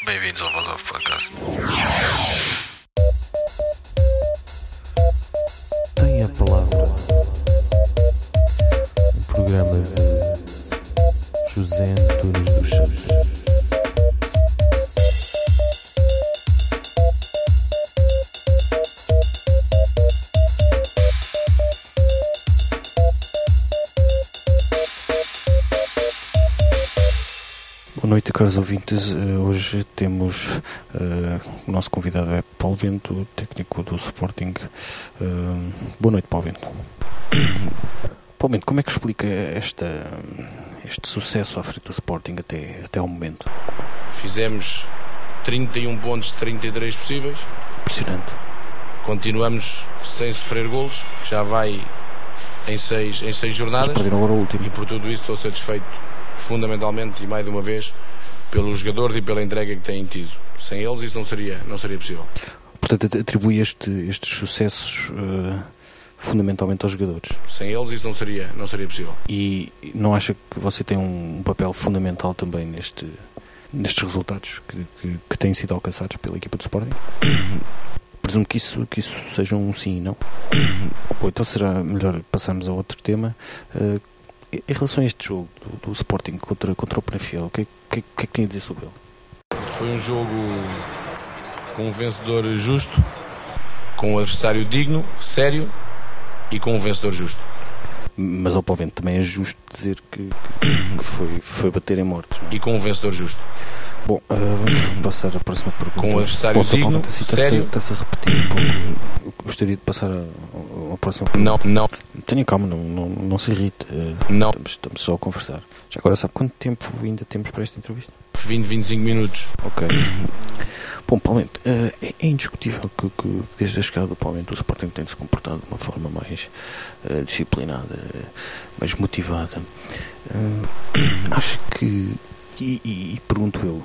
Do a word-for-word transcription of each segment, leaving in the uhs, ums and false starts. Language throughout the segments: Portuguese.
Bem-vindos ao Voz Off Podcast. Tem a palavra um programa de José Antunes dos Santos. Boa noite, caros ouvintes. Hoje temos uh, o nosso convidado é Paulo Bento, técnico do Sporting. Uh, boa noite, Paulo Bento. Paulo Bento, como é que explica esta, este sucesso à frente do Sporting até, até ao momento? Fizemos trinta e um pontos de trinta e três possíveis. Impressionante. Continuamos sem sofrer golos, já vai em seis, em seis jornadas. Mas perderam agora o último. E por tudo isso estou satisfeito, fundamentalmente e mais de uma vez, pelos jogadores e pela entrega que têm tido. Sem eles isso não seria, não seria possível. Portanto, atribui este, estes sucessos uh, fundamentalmente aos jogadores. Sem eles isso não seria, não seria possível. E não acha que você tem um papel fundamental também neste, nestes resultados que, que, que têm sido alcançados pela equipa do Sporting? Presumo que isso, que isso seja um sim e não. Bom, então será melhor passarmos a outro tema. Uh, Em relação a este jogo do, do Sporting contra, contra o Penafiel, o que, que, que é que tem a dizer sobre ele? Foi um jogo com um vencedor justo, com um adversário digno, sério e com um vencedor justo. Mas ao Paulo Bento também é justo dizer que, que, que foi, foi bater em mortos. E com um vencedor justo. Bom, uh, vamos passar à próxima pergunta. Com um adversário Posso, digno, Bento, assim, sério. Está-se a repetir um pouco. Eu gostaria de passar à próxima pergunta. Não, não. Tenha calma, não, não, não se irrite. Uh, Não. Estamos, estamos só a conversar. Já agora sabe quanto tempo ainda temos para esta entrevista? vinte, vinte e cinco minutos. Ok. Bom, Paulo Bento, uh, é, é indiscutível que, que desde a chegada do Paulo Bento o Sporting tem se comportado de uma forma mais uh, disciplinada, uh, mais motivada. Uh, acho que, e, e, e pergunto eu,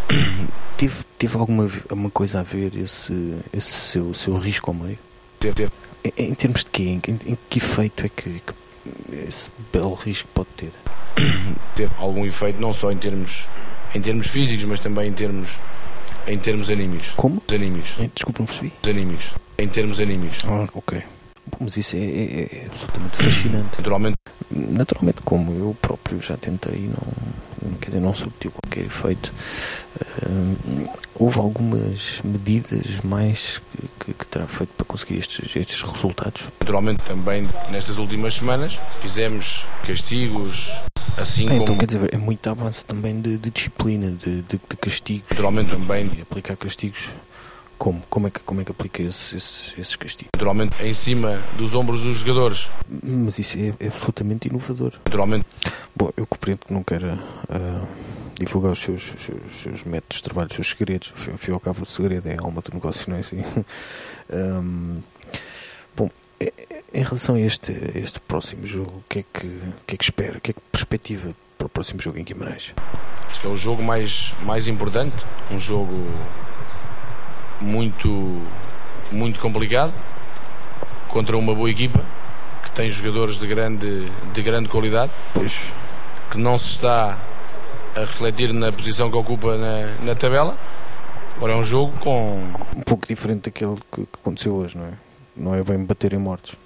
teve, teve alguma, alguma coisa a ver esse, esse seu, seu risco ao meio? Teve, teve. Em, em termos de quê? Em, em, em que efeito é que, que esse belo risco pode ter? Teve algum efeito, não só em termos, em termos físicos, mas também em termos, em termos anímicos. Como? Anímicos. Eh, Desculpa, não percebi. Anímicos. Em termos anímicos. Ah, ok. Bom, mas isso é, é, é absolutamente fascinante. Naturalmente. Naturalmente, como eu próprio já tentei, não, quer dizer, não surtiu qualquer efeito. Uh, houve algumas medidas mais que, que, que terá feito para conseguir estes, estes resultados? Naturalmente também nestas últimas semanas fizemos castigos, assim É, como então, quer dizer, é muito avanço também de, de disciplina, de, de, de castigos. naturalmente também, E aplicar castigos. Como? Como é que, como é que aplica esses, esses, esses castigos? naturalmente em cima dos ombros dos jogadores. Mas isso é, é absolutamente inovador. Naturalmente. Bom, eu compreendo que não quero uh, divulgar os seus, os seus, os seus métodos de trabalho, os seus segredos. Ao fim e ao cabo, o segredo é a alma do negócio, não é assim? um, bom, em relação a este, a este próximo jogo, o que, é que, o que é que espera? O que é que perspectiva para o próximo jogo em Guimarães? Acho que é o jogo mais, mais importante, um jogo muito, muito complicado, contra uma boa equipa, que tem jogadores de grande, de grande qualidade, Pois, que não se está a refletir na posição que ocupa na, na tabela. Agora é um jogo com... um pouco diferente daquele que, que aconteceu hoje, não é? Não é bem bater em mortos.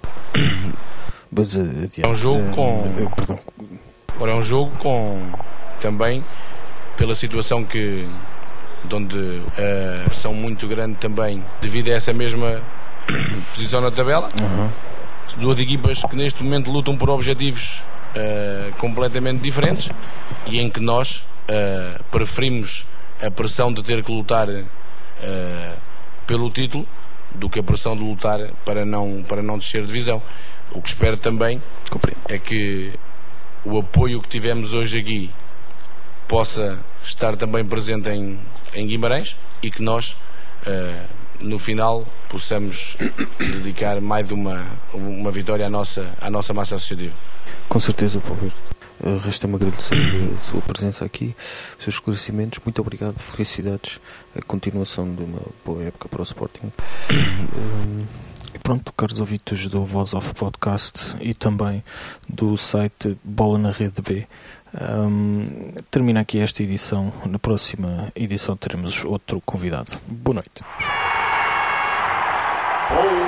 Mas uh, adiante. É um jogo Uh, com- uh, perdão. Agora é um jogo com... também, pela situação que... de onde a pressão muito grande também, devido a essa mesma posição na tabela. Uhum. Duas equipas que neste momento lutam por objetivos uh, completamente diferentes e em que nós uh, preferimos a pressão de ter que lutar uh, pelo título do que a pressão de lutar para não, para não descer de divisão. O que espero também Compreendo. é que o apoio que tivemos hoje aqui possa estar também presente em, em Guimarães e que nós uh, no final possamos dedicar mais de uma, uma vitória à nossa, à nossa massa associativa. Com certeza, Paulo Bento. Uh, Resta-me agradecer a sua presença aqui, os seus esclarecimentos. Muito obrigado, felicidades. A continuação de uma boa época para o Sporting. Um, E pronto, caros ouvintes do Voz Off Podcast e também do site Bola na Rede B, um, termina aqui esta edição. Na próxima edição teremos outro convidado. Boa noite.